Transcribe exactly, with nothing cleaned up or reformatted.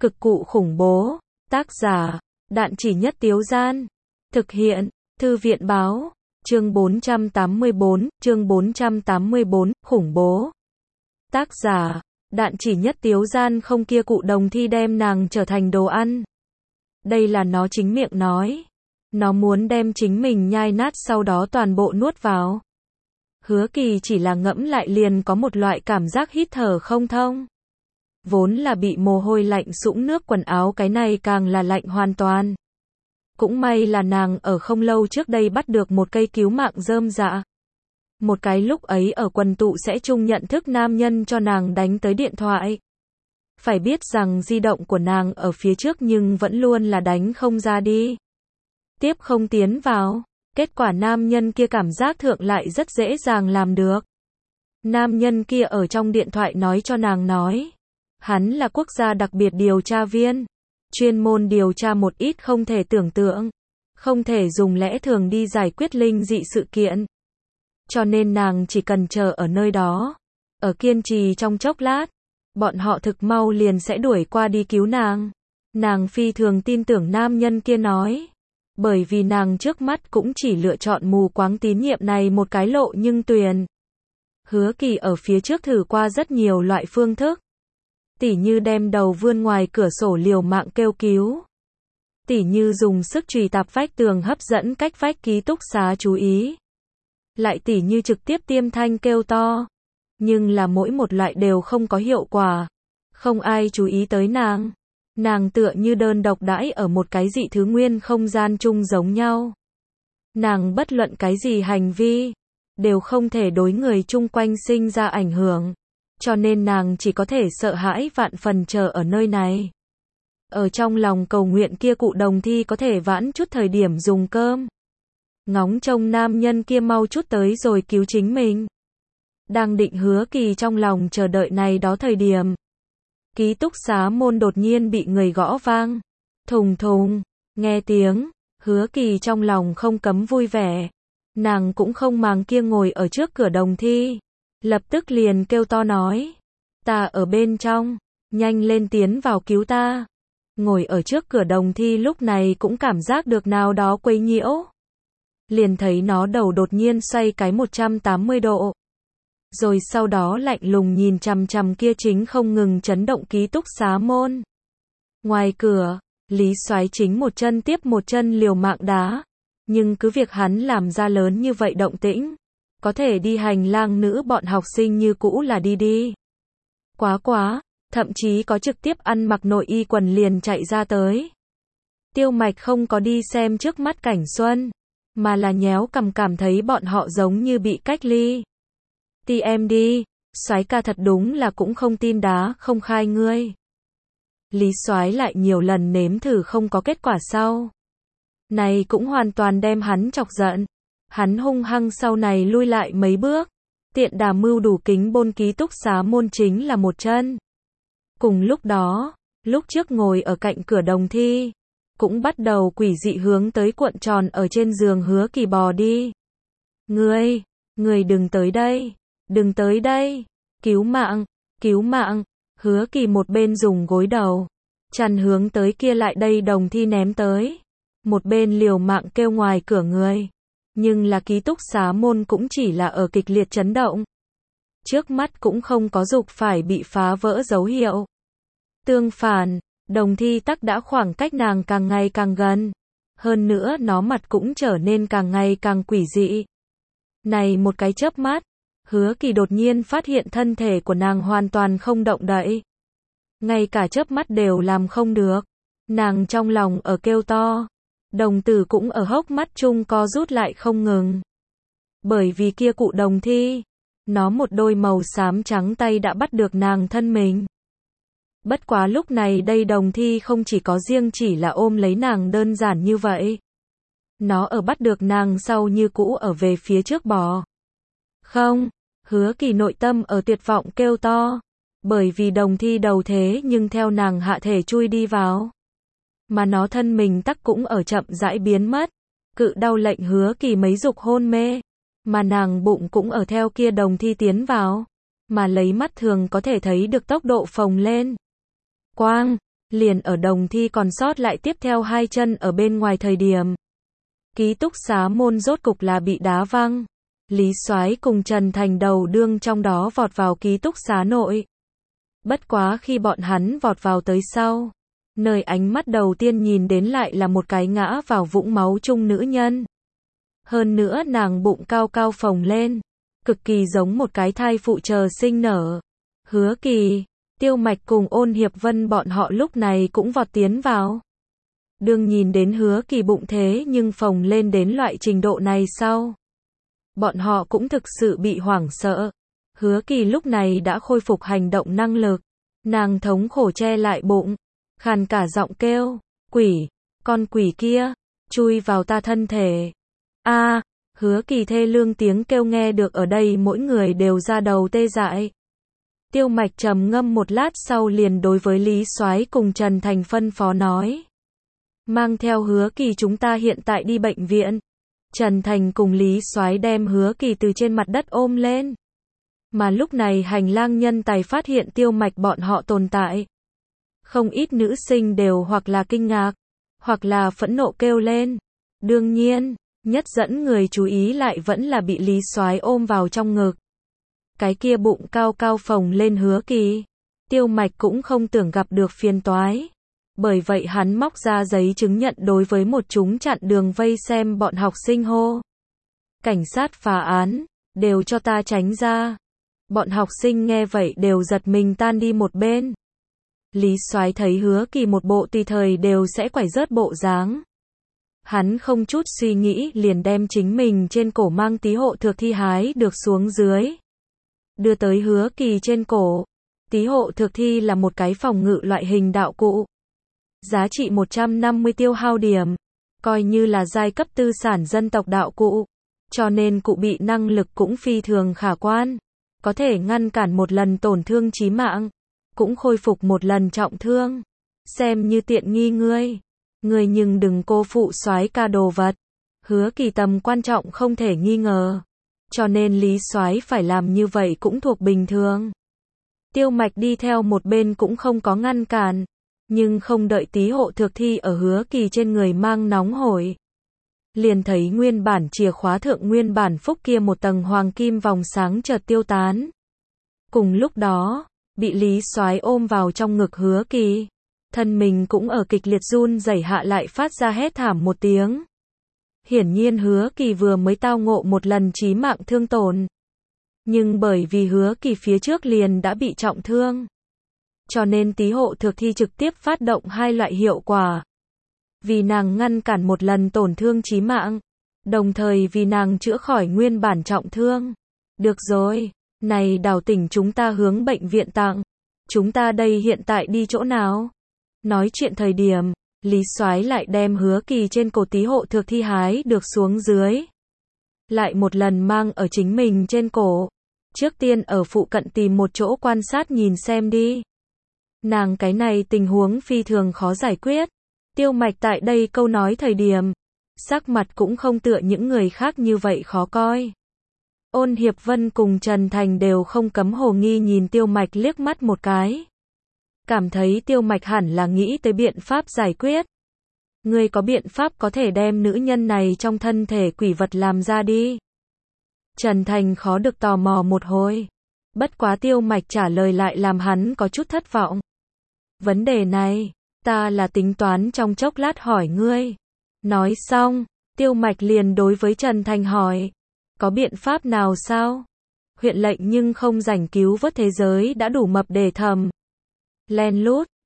Cực cụ khủng bố. Tác giả, Đạn Chỉ Nhất Tiếu Gian. Thực hiện, Thư viện báo. Chương bốn trăm tám mươi bốn, chương bốn trăm tám mươi bốn, khủng bố. Tác giả, Đạn Chỉ Nhất Tiếu Gian. Không, kia cụ đồng thi đem nàng trở thành đồ ăn. Đây là nó chính miệng nói. Nó muốn đem chính mình nhai nát sau đó toàn bộ nuốt vào. Hứa Kỳ chỉ là ngẫm lại liền có một loại cảm giác hít thở không thông. Vốn là bị mồ hôi lạnh sũng nước quần áo, cái này càng là lạnh hoàn toàn. Cũng may là nàng ở không lâu trước đây bắt được một cây cứu mạng rơm dạ. Một cái lúc ấy ở quần tụ sẽ chung nhận thức nam nhân cho nàng đánh tới điện thoại. Phải biết rằng di động của nàng ở phía trước nhưng vẫn luôn là đánh không ra đi. Tiếp không tiến vào. Kết quả nam nhân kia cảm giác thượng lại rất dễ dàng làm được. Nam nhân kia ở trong điện thoại nói cho nàng nói. Hắn là quốc gia đặc biệt điều tra viên. Chuyên môn điều tra một ít không thể tưởng tượng. Không thể dùng lẽ thường đi giải quyết linh dị sự kiện. Cho nên nàng chỉ cần chờ ở nơi đó. Ở kiên trì trong chốc lát. Bọn họ thực mau liền sẽ đuổi qua đi cứu nàng. Nàng phi thường tin tưởng nam nhân kia nói. Bởi vì nàng trước mắt cũng chỉ lựa chọn mù quáng tín nhiệm này một cái lộ nhưng tuyền. Hứa Kỳ ở phía trước thử qua rất nhiều loại phương thức. Tỉ như đem đầu vươn ngoài cửa sổ liều mạng kêu cứu. Tỉ như dùng sức chùy tạp vách tường hấp dẫn cách vách ký túc xá chú ý. Lại tỉ như trực tiếp tiêm thanh kêu to. Nhưng là mỗi một loại đều không có hiệu quả. Không ai chú ý tới nàng. Nàng tựa như đơn độc đãi ở một cái dị thứ nguyên không gian chung giống nhau. Nàng bất luận cái gì hành vi, đều không thể đối người chung quanh sinh ra ảnh hưởng. Cho nên nàng chỉ có thể sợ hãi vạn phần chờ ở nơi này. Ở trong lòng cầu nguyện kia cụ đồng thi có thể vãn chút thời điểm dùng cơm. Ngóng trông nam nhân kia mau chút tới rồi cứu chính mình. Đang định Hứa Kỳ trong lòng chờ đợi này đó thời điểm. Ký túc xá môn đột nhiên bị người gõ vang. Thùng thùng, nghe tiếng, Hứa Kỳ trong lòng không cấm vui vẻ. Nàng cũng không màng kia ngồi ở trước cửa đồng thi. Lập tức liền kêu to nói. Ta ở bên trong, nhanh lên tiến vào cứu ta. Ngồi ở trước cửa đồng thi lúc này cũng cảm giác được nào đó quấy nhiễu. Liền thấy nó đầu đột nhiên xoay cái một trăm tám mươi độ. Rồi sau đó lạnh lùng nhìn chằm chằm kia chính không ngừng chấn động ký túc xá môn. Ngoài cửa, Lý Soái chính một chân tiếp một chân liều mạng đá. Nhưng cứ việc hắn làm ra lớn như vậy động tĩnh. Có thể đi hành lang nữ bọn học sinh như cũ là đi đi. Quá quá, thậm chí có trực tiếp ăn mặc nội y quần liền chạy ra tới. Tiêu Mạch không có đi xem trước mắt cảnh xuân. Mà là nhéo cằm cảm thấy bọn họ giống như bị cách ly. Ti em đi, Soái ca thật đúng là cũng không tin đá không khai ngươi. Lý Soái lại nhiều lần nếm thử không có kết quả sau. Này cũng hoàn toàn đem hắn chọc giận. Hắn hung hăng sau này lui lại mấy bước. Tiện đà mưu đủ kính bôn ký túc xá môn chính là một chân. Cùng lúc đó, lúc trước ngồi ở cạnh cửa đồng thi. Cũng bắt đầu quỷ dị hướng tới cuộn tròn ở trên giường Hứa Kỳ bò đi. Ngươi, ngươi đừng tới đây. Đừng tới đây, cứu mạng, cứu mạng, Hứa Kỳ một bên dùng gối đầu, chăn hướng tới kia lại đây đồng thi ném tới, một bên liều mạng kêu ngoài cửa người, nhưng là ký túc xá môn cũng chỉ là ở kịch liệt chấn động, trước mắt cũng không có dục phải bị phá vỡ dấu hiệu. Tương phản, đồng thi tắc đã khoảng cách nàng càng ngày càng gần, hơn nữa nó mặt cũng trở nên càng ngày càng quỷ dị. Này một cái chớp mắt, Hứa Kỳ đột nhiên phát hiện thân thể của nàng hoàn toàn không động đậy. Ngay cả chớp mắt đều làm không được. Nàng trong lòng ở kêu to. Đồng tử cũng ở hốc mắt chung co rút lại không ngừng. Bởi vì kia cụ đồng thi. Nó một đôi màu xám trắng tay đã bắt được nàng thân mình. Bất quá lúc này đây đồng thi không chỉ có riêng chỉ là ôm lấy nàng đơn giản như vậy. Nó ở bắt được nàng sau như cũ ở về phía trước bò. Không. Hứa Kỳ nội tâm ở tuyệt vọng kêu to. Bởi vì đồng thi đầu thế nhưng theo nàng hạ thể chui đi vào. Mà nó thân mình tắc cũng ở chậm rãi biến mất. Cự đau lệnh Hứa Kỳ mấy dục hôn mê. Mà nàng bụng cũng ở theo kia đồng thi tiến vào. Mà lấy mắt thường có thể thấy được tốc độ phồng lên. Quang, Liền ở Đồng Thi còn sót lại tiếp theo hai chân ở bên ngoài thời điểm. Ký túc xá môn rốt cục là bị đá văng. Lý Soái cùng Trần Thành đầu đương trong đó vọt vào ký túc xá nội. Bất quá khi bọn hắn vọt vào tới sau, nơi ánh mắt đầu tiên nhìn đến lại là một cái ngã vào vũng máu chung nữ nhân. Hơn nữa nàng bụng cao cao phồng lên, cực kỳ giống một cái thai phụ chờ sinh nở. Hứa Kỳ, Tiêu Mạch cùng Ôn Hiệp Vân bọn họ lúc này cũng vọt tiến vào. Đương nhìn đến Hứa Kỳ bụng thế nhưng phồng lên đến loại trình độ này sau, bọn họ cũng thực sự bị hoảng sợ. Hứa Kỳ lúc này đã khôi phục hành động năng lực, nàng thống khổ che lại bụng, khàn cả giọng kêu, quỷ, con quỷ kia, chui vào ta thân thể. A, Hứa Kỳ thê lương tiếng kêu nghe được ở đây mỗi người đều ra đầu tê dại. Tiêu Mạch trầm ngâm một lát sau liền đối với Lý Soái cùng Trần Thành phân phó nói. Mang theo Hứa Kỳ chúng ta hiện tại đi bệnh viện. Trần Thành cùng Lý Soái đem Hứa Kỳ từ trên mặt đất ôm lên. Mà lúc này hành lang nhân tài phát hiện Tiêu Mạch bọn họ tồn tại. Không ít nữ sinh đều hoặc là kinh ngạc, hoặc là phẫn nộ kêu lên. Đương nhiên, nhất dẫn người chú ý lại vẫn là bị Lý Soái ôm vào trong ngực. Cái kia bụng cao cao phồng lên Hứa Kỳ. Tiêu Mạch cũng không tưởng gặp được phiền toái. Bởi vậy hắn móc ra giấy chứng nhận đối với một chúng chặn đường vây xem bọn học sinh hô. Cảnh sát phá án, đều cho ta tránh ra. Bọn học sinh nghe vậy đều giật mình tan đi một bên. Lý Soái thấy Hứa Kỳ một bộ tùy thời đều sẽ quải rớt bộ dáng. Hắn không chút suy nghĩ liền đem chính mình trên cổ mang tí hộ thược thi hái được xuống dưới. Đưa tới Hứa Kỳ trên cổ. Tí hộ thược thi là một cái phòng ngự loại hình đạo cụ. Giá trị một trăm năm mươi tiêu hao điểm. Coi như là giai cấp tư sản dân tộc đạo cụ. Cho nên cụ bị năng lực cũng phi thường khả quan. Có thể ngăn cản một lần tổn thương chí mạng. Cũng khôi phục một lần trọng thương. Xem như tiện nghi ngươi. Ngươi nhưng đừng cô phụ soái ca đồ vật. Hứa Kỳ tầm quan trọng không thể nghi ngờ. Cho nên Lý Soái phải làm như vậy cũng thuộc bình thường. Tiêu Mạch đi theo một bên cũng không có ngăn cản. Nhưng không đợi tí hộ thược thi ở Hứa Kỳ trên người mang nóng hổi. Liền thấy nguyên bản chìa khóa thượng nguyên bản phúc kia một tầng hoàng kim vòng sáng chợt tiêu tán. Cùng lúc đó, bị Lý Soái ôm vào trong ngực Hứa Kỳ. Thân mình cũng ở kịch liệt run rẩy hạ lại phát ra hét thảm một tiếng. Hiển nhiên Hứa Kỳ vừa mới tao ngộ một lần chí mạng thương tổn. Nhưng bởi vì Hứa Kỳ phía trước liền đã bị trọng thương. Cho nên tí hộ thược thi trực tiếp phát động hai loại hiệu quả. Vì nàng ngăn cản một lần tổn thương chí mạng. Đồng thời vì nàng chữa khỏi nguyên bản trọng thương. Được rồi, này đào tỉnh chúng ta hướng bệnh viện tặng. Chúng ta đây hiện tại đi chỗ nào? Nói chuyện thời điểm, Lý Soái lại đem Hứa Kỳ trên cổ tí hộ thược thi hái được xuống dưới. Lại một lần mang ở chính mình trên cổ. Trước tiên ở phụ cận tìm một chỗ quan sát nhìn xem đi. Nàng cái này tình huống phi thường khó giải quyết. Tiêu Mạch tại đây câu nói thời điểm. Sắc mặt cũng không tựa những người khác như vậy khó coi. Ôn Hiệp Vân cùng Trần Thành đều không cấm hồ nghi nhìn Tiêu Mạch liếc mắt một cái. Cảm thấy Tiêu Mạch hẳn là nghĩ tới biện pháp giải quyết. Ngươi có biện pháp có thể đem nữ nhân này trong thân thể quỷ vật làm ra đi. Trần Thành khó được tò mò một hồi. Bất quá Tiêu Mạch trả lời lại làm hắn có chút thất vọng. Vấn đề này, ta là tính toán trong chốc lát hỏi ngươi. Nói xong, Tiêu Mạch liền đối với Trần Thành hỏi. Có biện pháp nào sao? Huyện lệnh nhưng không rảnh cứu vớt thế giới đã đủ mập để thầm. Len lút,